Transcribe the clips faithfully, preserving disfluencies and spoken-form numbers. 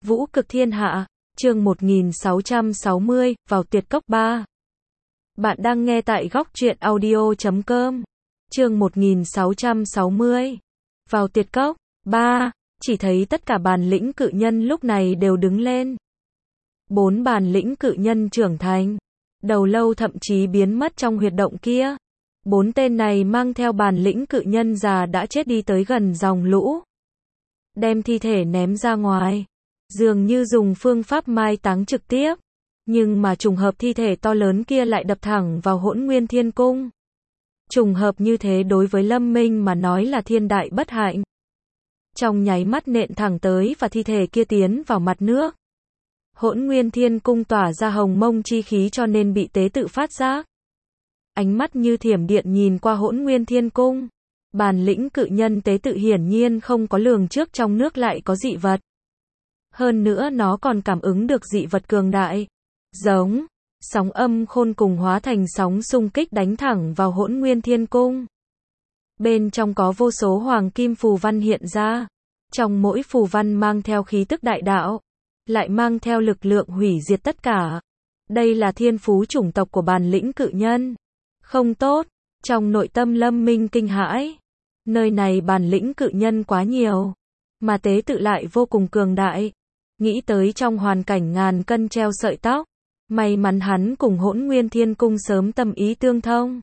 Vũ cực thiên hạ, chương một nghìn sáu trăm sáu mươi, vào tuyệt cốc ba. Bạn đang nghe tại góc truyện audio chấm com. Chương một nghìn sáu trăm sáu mươi. Vào tuyệt cốc ba, chỉ thấy tất cả bản lĩnh cự nhân lúc này đều đứng lên. Bốn bản lĩnh cự nhân trưởng thành, đầu lâu thậm chí biến mất trong huyệt động kia. Bốn tên này mang theo bản lĩnh cự nhân già đã chết đi tới gần dòng lũ, đem thi thể ném ra ngoài, dường như dùng phương pháp mai táng trực tiếp, nhưng mà trùng hợp thi thể to lớn kia lại đập thẳng vào Hỗn Nguyên Thiên Cung. Trùng hợp như thế đối với Lâm Minh mà nói là thiên đại bất hạnh. Trong nháy mắt nện thẳng tới và thi thể kia tiến vào mặt nước. Hỗn Nguyên Thiên Cung tỏa ra hồng mông chi khí cho nên bị tế tự phát giác. Ánh mắt như thiểm điện nhìn qua Hỗn Nguyên Thiên Cung. Bản lĩnh cự nhân tế tự hiển nhiên không có lường trước trong nước lại có dị vật. Hơn nữa nó còn cảm ứng được dị vật cường đại. Giống, sóng âm khôn cùng hóa thành sóng xung kích đánh thẳng vào Hỗn Nguyên Thiên Cung. Bên trong có vô số hoàng kim phù văn hiện ra. Trong mỗi phù văn mang theo khí tức đại đạo, lại mang theo lực lượng hủy diệt tất cả. Đây là thiên phú chủng tộc của bản lĩnh cự nhân. Không tốt, trong nội tâm Lâm Minh kinh hãi. Nơi này bản lĩnh cự nhân quá nhiều, mà tế tự lại vô cùng cường đại. Nghĩ tới trong hoàn cảnh ngàn cân treo sợi tóc, may mắn hắn cùng Hỗn Nguyên Thiên Cung sớm tâm ý tương thông.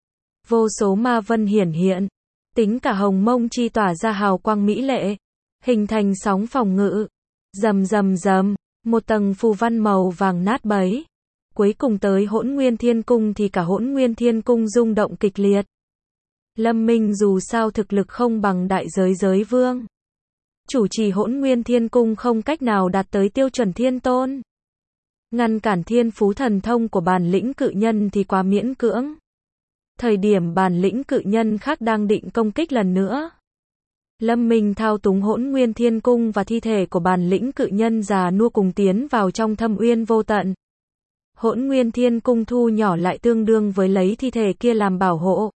Vô số ma vân hiển hiện, tính cả hồng mông chi tỏa ra hào quang mỹ lệ, hình thành sóng phòng ngự. Rầm rầm rầm, một tầng phù văn màu vàng nát bấy. Cuối cùng tới Hỗn Nguyên Thiên Cung thì cả Hỗn Nguyên Thiên Cung rung động kịch liệt. Lâm Minh dù sao thực lực không bằng đại giới giới vương. Chủ trì Hỗn Nguyên Thiên Cung không cách nào đạt tới tiêu chuẩn thiên tôn. Ngăn cản thiên phú thần thông của bản lĩnh cự nhân thì quá miễn cưỡng. Thời điểm bản lĩnh cự nhân khác đang định công kích lần nữa, Lâm Minh thao túng Hỗn Nguyên Thiên Cung và thi thể của bản lĩnh cự nhân già nua cùng tiến vào trong thâm uyên vô tận. Hỗn Nguyên Thiên Cung thu nhỏ lại tương đương với lấy thi thể kia làm bảo hộ.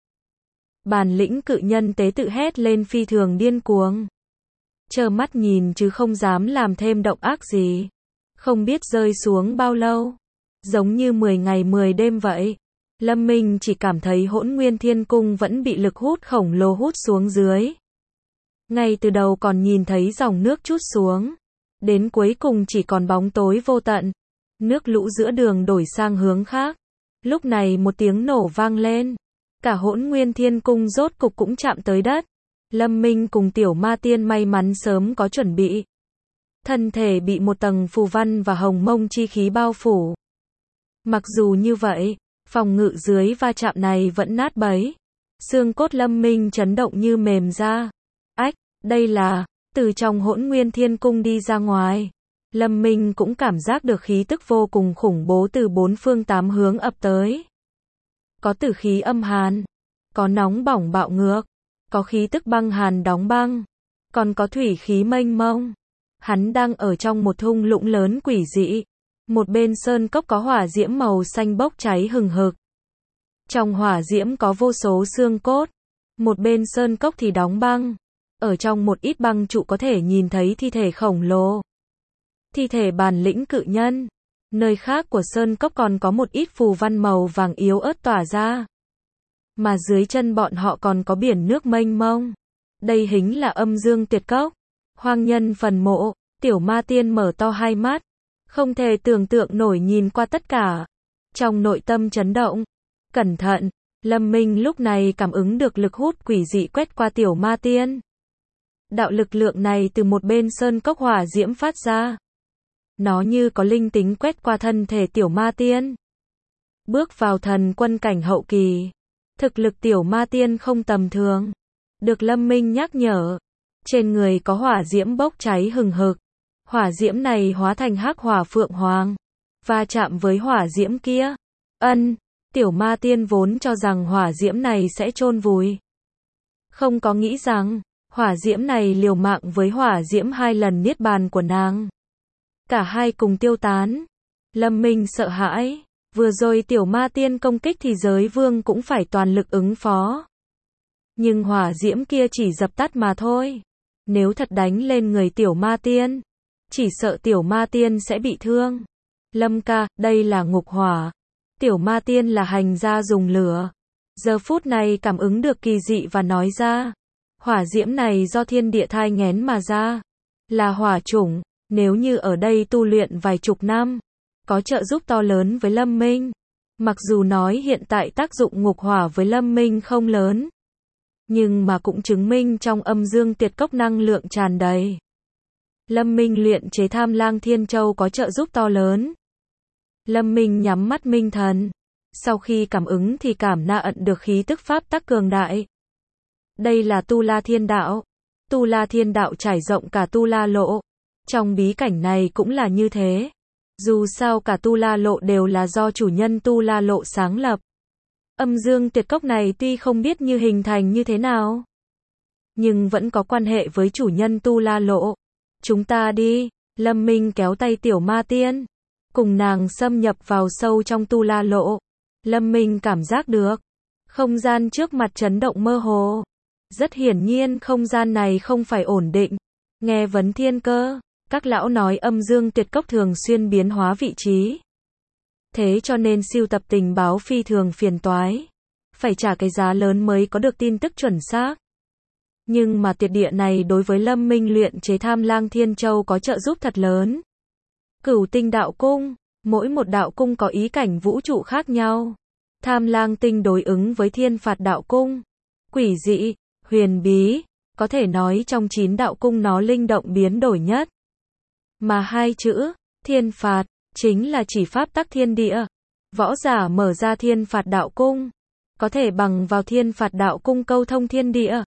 Bản lĩnh cự nhân tế tự hét lên phi thường điên cuồng. Trơ mắt nhìn chứ không dám làm thêm động ác gì. Không biết rơi xuống bao lâu. Giống như mười ngày mười đêm vậy. Lâm Minh chỉ cảm thấy Hỗn Nguyên Thiên Cung vẫn bị lực hút khổng lồ hút xuống dưới. Ngay từ đầu còn nhìn thấy dòng nước trút xuống. Đến cuối cùng chỉ còn bóng tối vô tận. Nước lũ giữa đường đổi sang hướng khác. Lúc này một tiếng nổ vang lên. Cả Hỗn Nguyên Thiên Cung rốt cục cũng chạm tới đất. Lâm Minh cùng Tiểu Ma Tiên may mắn sớm có chuẩn bị. Thân thể bị một tầng phù văn và hồng mông chi khí bao phủ. Mặc dù như vậy, phòng ngự dưới va chạm này vẫn nát bấy. Xương cốt Lâm Minh chấn động như mềm ra. Ách, đây là, từ trong Hỗn Nguyên Thiên Cung đi ra ngoài. Lâm Minh cũng cảm giác được khí tức vô cùng khủng bố từ bốn phương tám hướng ập tới. Có tử khí âm hàn, có nóng bỏng bạo ngược, có khí tức băng hàn đóng băng, còn có thủy khí mênh mông. Hắn đang ở trong một thung lũng lớn quỷ dị. Một bên sơn cốc có hỏa diễm màu xanh bốc cháy hừng hực. Trong hỏa diễm có vô số xương cốt. Một bên sơn cốc thì đóng băng. Ở trong một ít băng trụ có thể nhìn thấy thi thể khổng lồ. Thi thể bản lĩnh cự nhân. Nơi khác của sơn cốc còn có một ít phù văn màu vàng yếu ớt tỏa ra. Mà dưới chân bọn họ còn có biển nước mênh mông. Đây hính là âm dương tuyệt cốc. Hoang nhân phần mộ. Tiểu Ma Tiên mở to hai mắt. Không thể tưởng tượng nổi nhìn qua tất cả. Trong nội tâm chấn động. Cẩn thận. Lâm Minh lúc này cảm ứng được lực hút quỷ dị quét qua Tiểu Ma Tiên. Đạo lực lượng này từ một bên sơn cốc hỏa diễm phát ra. Nó như có linh tính quét qua thân thể Tiểu Ma Tiên. Bước vào thần quân cảnh hậu kỳ. Thực lực Tiểu Ma Tiên không tầm thường. Được Lâm Minh nhắc nhở. Trên người có hỏa diễm bốc cháy hừng hực. Hỏa diễm này hóa thành hắc hỏa phượng hoàng. Va chạm với hỏa diễm kia. Ân, Tiểu Ma Tiên vốn cho rằng hỏa diễm này sẽ chôn vùi. Không có nghĩ rằng, hỏa diễm này liều mạng với hỏa diễm hai lần niết bàn của nàng. Cả hai cùng tiêu tán. Lâm Minh sợ hãi. Vừa rồi Tiểu Ma Tiên công kích thì giới vương cũng phải toàn lực ứng phó. Nhưng hỏa diễm kia chỉ dập tắt mà thôi. Nếu thật đánh lên người Tiểu Ma Tiên, chỉ sợ tiểu ma tiên sẽ bị thương. Lâm ca, đây là ngục hỏa. Tiểu ma tiên là hành gia dùng lửa. Giờ phút này cảm ứng được kỳ dị và nói ra. Hỏa diễm này do thiên địa thai nghén mà ra. Là hỏa chủng, nếu như ở đây tu luyện vài chục năm, có trợ giúp to lớn với Lâm Minh. Mặc dù nói hiện tại tác dụng ngục hỏa với Lâm Minh không lớn, nhưng mà cũng chứng minh trong âm dương tuyệt cốc năng lượng tràn đầy. Lâm Minh luyện chế Tham Lang Thiên Châu có trợ giúp to lớn. Lâm Minh nhắm mắt minh thần. Sau khi cảm ứng thì cảm na ẩn được khí tức pháp tắc cường đại. Đây là Tu La Thiên Đạo. Tu La Thiên Đạo trải rộng cả Tu La Lộ. Trong bí cảnh này cũng là như thế. Dù sao cả Tu La Lộ đều là do chủ nhân Tu La Lộ sáng lập. Âm dương tuyệt cốc này tuy không biết như hình thành như thế nào, nhưng vẫn có quan hệ với chủ nhân Tu La Lộ. Chúng ta đi. Lâm Minh kéo tay tiểu ma tiên, cùng nàng xâm nhập vào sâu trong Tu La Lộ. Lâm Minh cảm giác được không gian trước mặt chấn động mơ hồ. Rất hiển nhiên không gian này không phải ổn định. Nghe vấn thiên cơ, các lão nói âm dương tuyệt cốc thường xuyên biến hóa vị trí. Thế cho nên siêu tập tình báo phi thường phiền toái. Phải trả cái giá lớn mới có được tin tức chuẩn xác. Nhưng mà tuyệt địa này đối với Lâm Minh luyện chế Tham Lang Thiên Châu có trợ giúp thật lớn. Cửu tinh đạo cung, mỗi một đạo cung có ý cảnh vũ trụ khác nhau. Tham Lang tinh đối ứng với Thiên Phạt đạo cung. Quỷ dị, huyền bí, có thể nói trong chín đạo cung nó linh động biến đổi nhất. Mà hai chữ, Thiên Phạt, chính là chỉ pháp tắc thiên địa. Võ giả mở ra Thiên Phạt đạo cung, có thể bằng vào Thiên Phạt đạo cung câu thông thiên địa.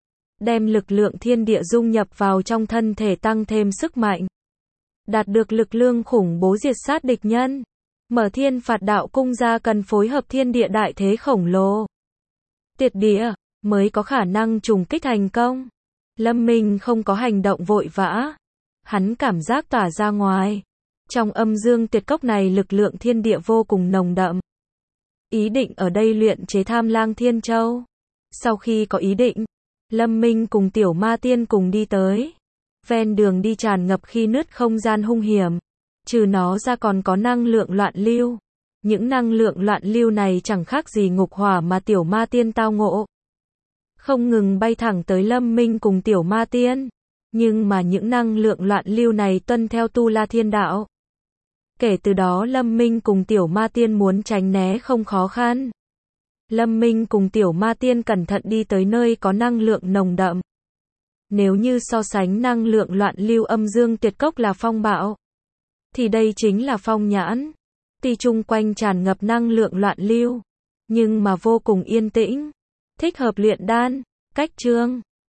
Đem lực lượng thiên địa dung nhập vào trong thân thể tăng thêm sức mạnh. Đạt được lực lượng khủng bố diệt sát địch nhân. Mở Thiên Phạt đạo cung ra cần phối hợp thiên địa đại thế khổng lồ. Tuyệt địa, mới có khả năng trùng kích thành công. Lâm Minh không có hành động vội vã. Hắn cảm giác tỏa ra ngoài. Trong âm dương tuyệt cốc này lực lượng thiên địa vô cùng nồng đậm. Ý định ở đây luyện chế Tham Lang Thiên Châu. Sau khi có ý định, Lâm Minh cùng tiểu ma tiên cùng đi tới. Ven đường đi tràn ngập khi nứt không gian hung hiểm. Trừ nó ra còn có năng lượng loạn lưu. Những năng lượng loạn lưu này chẳng khác gì ngục hỏa mà tiểu ma tiên tao ngộ. Không ngừng bay thẳng tới Lâm Minh cùng tiểu ma tiên. Nhưng mà những năng lượng loạn lưu này tuân theo Tu La Thiên Đạo. Kể từ đó Lâm Minh cùng tiểu ma tiên muốn tránh né không khó khăn. Lâm Minh cùng tiểu ma tiên cẩn thận đi tới nơi có năng lượng nồng đậm. Nếu như so sánh năng lượng loạn lưu âm dương tuyệt cốc là phong bạo, thì đây chính là phong nhãn. Tuy chung quanh tràn ngập năng lượng loạn lưu, nhưng mà vô cùng yên tĩnh. Thích hợp luyện đan. Cách chương